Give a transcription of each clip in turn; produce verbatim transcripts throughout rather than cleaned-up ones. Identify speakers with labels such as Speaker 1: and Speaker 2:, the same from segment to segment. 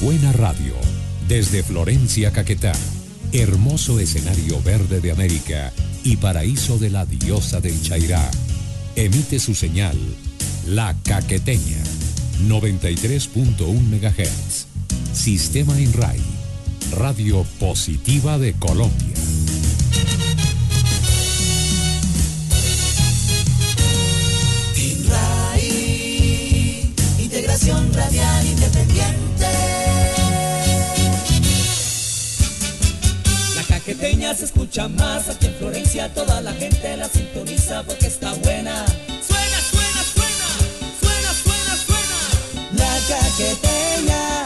Speaker 1: buena radio, desde Florencia, Caquetá, hermoso escenario verde de América y paraíso de la diosa del Chairá, emite su señal, La Caqueteña, noventa y tres punto uno megahertz. Sistema INRAI, radio positiva de Colombia.
Speaker 2: INRAI, integración radial independiente. La Caqueteña se escucha más, aquí en Florencia toda la gente la sintoniza porque está buena. Suena, suena, suena, suena, suena, suena. La Caqueteña.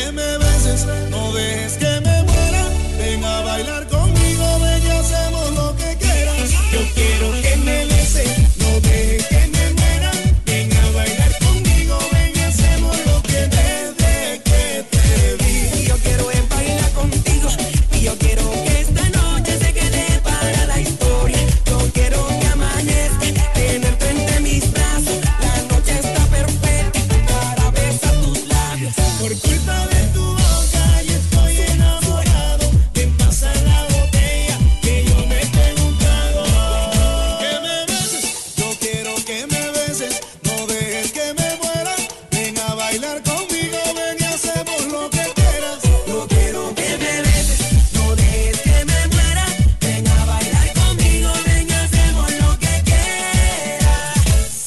Speaker 3: que me beses, no dejes que me muera. Ven a bailar conmigo, ven y hacemos lo que quieras. Yo quiero que me beses, no dejes que me muera. Ven a bailar conmigo, ven y hacemos lo que desde que te vi.
Speaker 2: Y yo quiero es bailar contigo, y yo quiero que esta noche se quede para la historia. Yo quiero que amanezca, tenerte entre mis brazos. La noche está perfecta para besar tus labios.
Speaker 3: Por culpa de tu boca yo estoy enamorado. Ven, pasa la botella que yo me he preguntado. Que me beses, yo quiero que me beses. No dejes que me muera. Ven a bailar conmigo, ven y hacemos lo que quieras.
Speaker 2: Yo quiero que me beses, no dejes que me muera. Ven a bailar conmigo, ven y hacemos lo que quieras.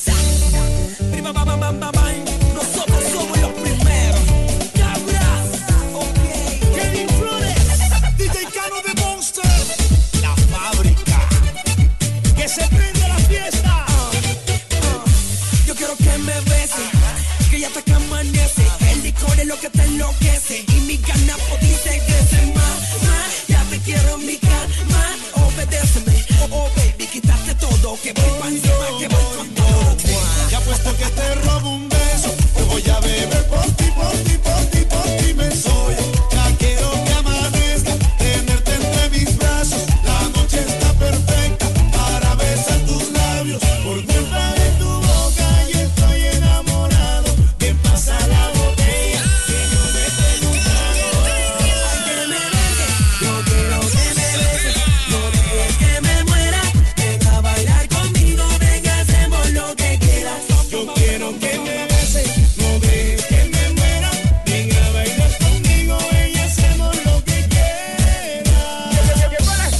Speaker 2: Prima, bam, bam, bam, bam, bam. Nosotros somos los primeros. Cabras, ok.
Speaker 3: Kevin Flores, D J Cano de Monster, la fábrica que se prende la fiesta.
Speaker 2: Yo quiero que me beses, que ya hasta que amanece. El licor es lo que te enloquece y mi ganas por ti se crecen más, más. Ya te quiero en mi cama, obedéceme. Oh, oh, baby, quítate todo, que voy pa' encima, que voy con todo.
Speaker 3: Ya puesto que te robo un beso, te voy a beber por ti, por ti, por ti, por ti me soy. Ya quiero que amanezca, tenerte entre mis brazos. La noche está perfecta para besar tus labios. Por culpa de tu boca yo estoy enamorado. Que pasa la botella que yo me he preguntado.
Speaker 2: Que me beses, yo quiero que me beses, no dejes que me muera. Ven a bailar conmigo, ven y hacemos lo que quieras.
Speaker 3: Yo quiero que me beses, no dejes que me muera. Ven a bailar conmigo, ven y hacemos lo que quieras.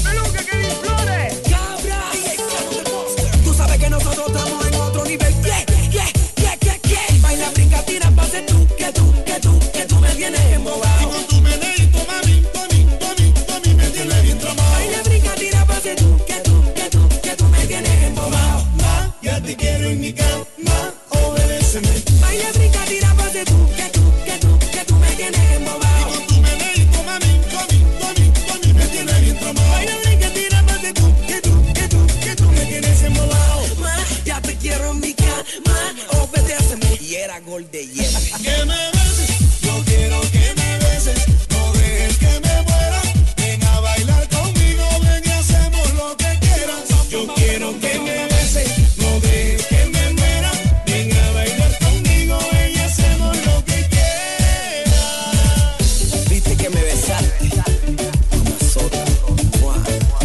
Speaker 2: Cabra, tú sabes que nosotros estamos en otro nivel. Yeah, yeah, yeah, yeah, yeah. Baila, brinca, tira, pase tú, que tú, que tú, que tú me tienes
Speaker 3: Y
Speaker 2: embobado.
Speaker 3: con tu meneíto, mami, mami, mami, mami, me tienes bien tramado.
Speaker 2: Baila, brinca, tira, pase tú, que tú, que tú, que tú me tienes embobado.
Speaker 3: Ma, ya te quiero en mi cama, obedéceme.
Speaker 2: Baila, brinca, tira, pase tú, que tú, que tú, que tú me tienes
Speaker 3: Y
Speaker 2: embobado.
Speaker 3: con tu meneíto, mami, mami, mami, mami, me tienes bien tramado.
Speaker 2: Baila, brinca, tira, pase tú, que tú, que tú, que tú me tienes embobado. Ma, ya te quiero en mi cama, obedéceme. Y era gol de hielo.
Speaker 3: Que me beses, yo quiero que me beses. No dejes que me muera. Ven a bailar conmigo, ven y hacemos lo que quieras. Yo quiero que me beses, no dejes que me muera. Ven a bailar conmigo, ven y hacemos lo que quieras.
Speaker 2: Viste que me besaste, mamazota. Mua.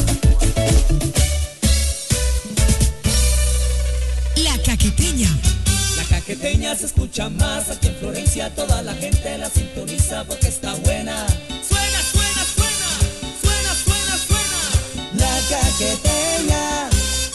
Speaker 4: La Caqueteña.
Speaker 5: La caqueteña se escucha más aquí en Florencia, toda la gente la sintoniza porque está buena. Suena, suena, suena, suena, suena, suena.
Speaker 2: La caqueteña.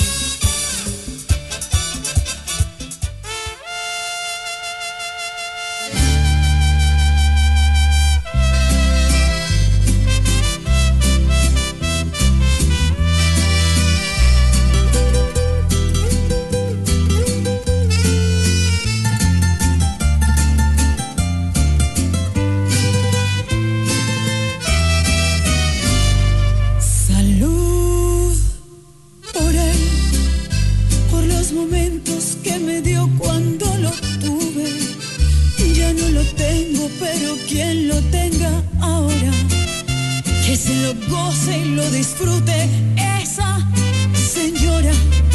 Speaker 6: Salud por él, por los momentos que me dio cuando lo tuve. Ya no lo tengo, pero quien lo tenga ahora, que se lo goce y lo disfrute esa señora.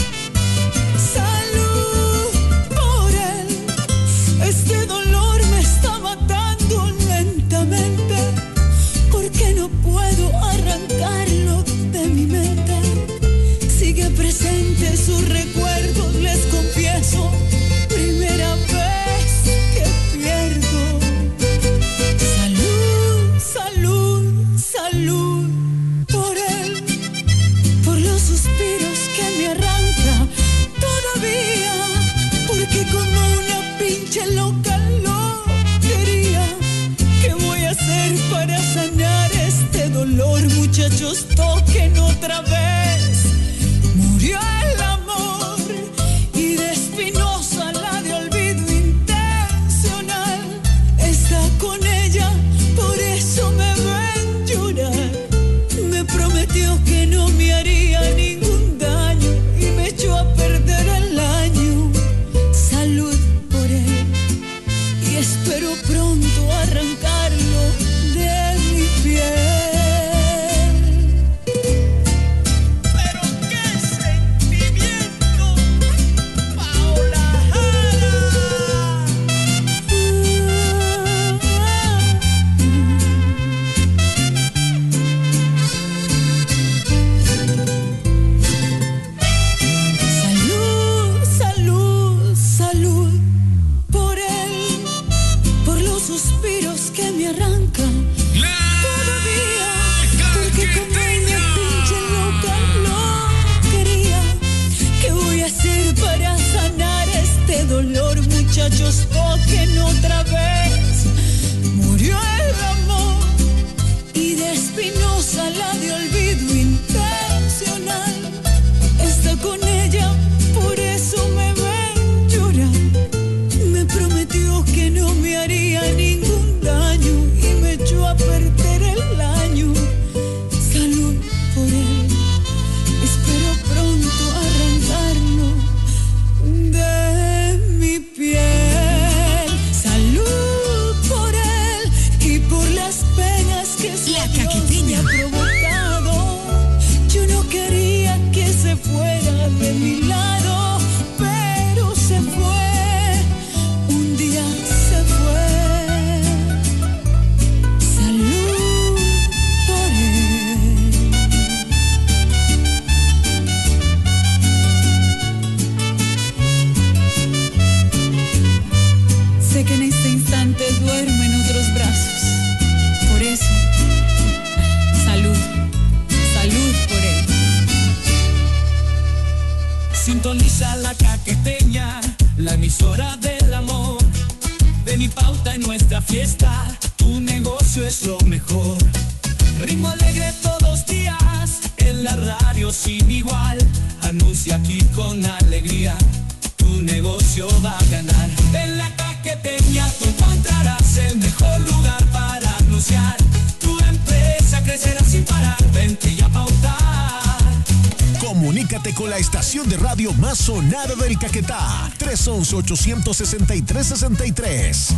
Speaker 6: Salud por él, este dolor me está matando lentamente, porque no puedo arrancarlo de mi mente. Sigue presente su recuerdo, les confieso, primera vez que pierdo. Salud, salud, salud por él, por los suspiros que me arranca todavía, porque como una pinche loca lo quería. ¿Qué voy a hacer para sanar este dolor? Muchachos, toquen otra vez. Murió el amor y de Espinosa la de olvido intencional. Está con ella y espero pronto arrancarlo de mi piel.
Speaker 2: Pero qué sentimiento, Paola Jara.
Speaker 6: Salud, salud, salud por él, por los suspiros que me arrancan todavía, porque como ella pinche loca lo quería. ¿Qué voy a hacer para sanar este dolor, muchachos? Toquen otra vez. Murió el amor y de Espinosa la de olvido intencional. Está con ella, por eso me ven llorar. Me prometió que no me haría ningún daño y me echó a perder el año. Salud por él, espero pronto arrancarlo de mi piel. Salud por él y por las penas que su
Speaker 4: La
Speaker 6: adiós
Speaker 4: Caqueteña.
Speaker 6: me ha provocado. Yo no quería que se fuera de mi lado, pero se fue, un día se fue. Salud por él. Sé que en este instante duerme en otros brazos, por eso, salud, salud por él.
Speaker 5: Sintoniza la Caqueteña, la emisora del amor. De mi pauta en nuestra fiesta, tu negocio es lo mejor. Ritmo alegre todos los días, en la radio sin igual. Anuncia aquí con alegría, tu negocio va a ganar. En la Caqueteña tú encontrarás el mejor lugar para anunciar. Tu empresa crecerá sin parar, vente y a pautar.
Speaker 7: Comunícate con la estación de radio más sonada del Caquetá. tres once, ochocientos sesenta y tres, sesenta y tres.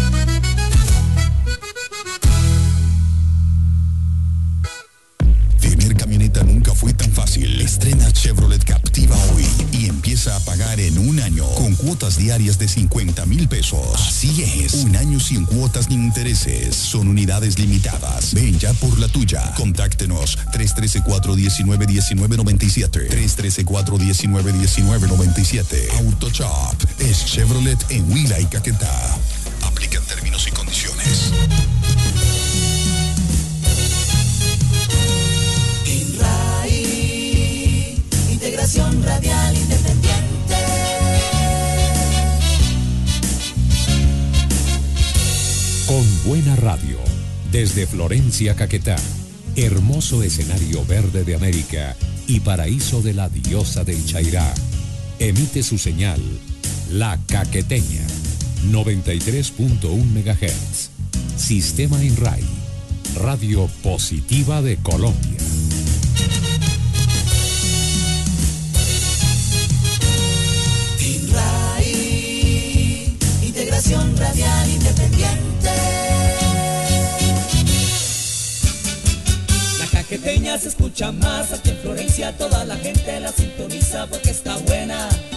Speaker 8: Tener camioneta nunca fue tan fácil. Estrena Chevrolet Captiva hoy y empieza a pagar en un año con cuotas diarias de cincuenta mil pesos. Así es, un año sin cuotas ni intereses. Son unidades limitadas. Ven ya por la tuya. Contáctenos tres uno tres, cuatro uno nueve, uno nueve nueve siete. tres uno tres, cuatro uno nueve, uno nueve nueve siete. AutoShop es Chevrolet en Huila y Caquetá. Aplican términos y condiciones.
Speaker 2: Integración radial independiente.
Speaker 1: Con buena radio, desde Florencia, Caquetá, hermoso escenario verde de América y paraíso de la diosa del Chairá, emite su señal, La Caqueteña, noventa y tres punto uno megahertz. Sistema INRAI, Radio Positiva de Colombia.
Speaker 2: INRAI, Integración Radial Independiente. La Caqueteña se escucha más aquí en Florencia, toda la gente la sintoniza porque está buena.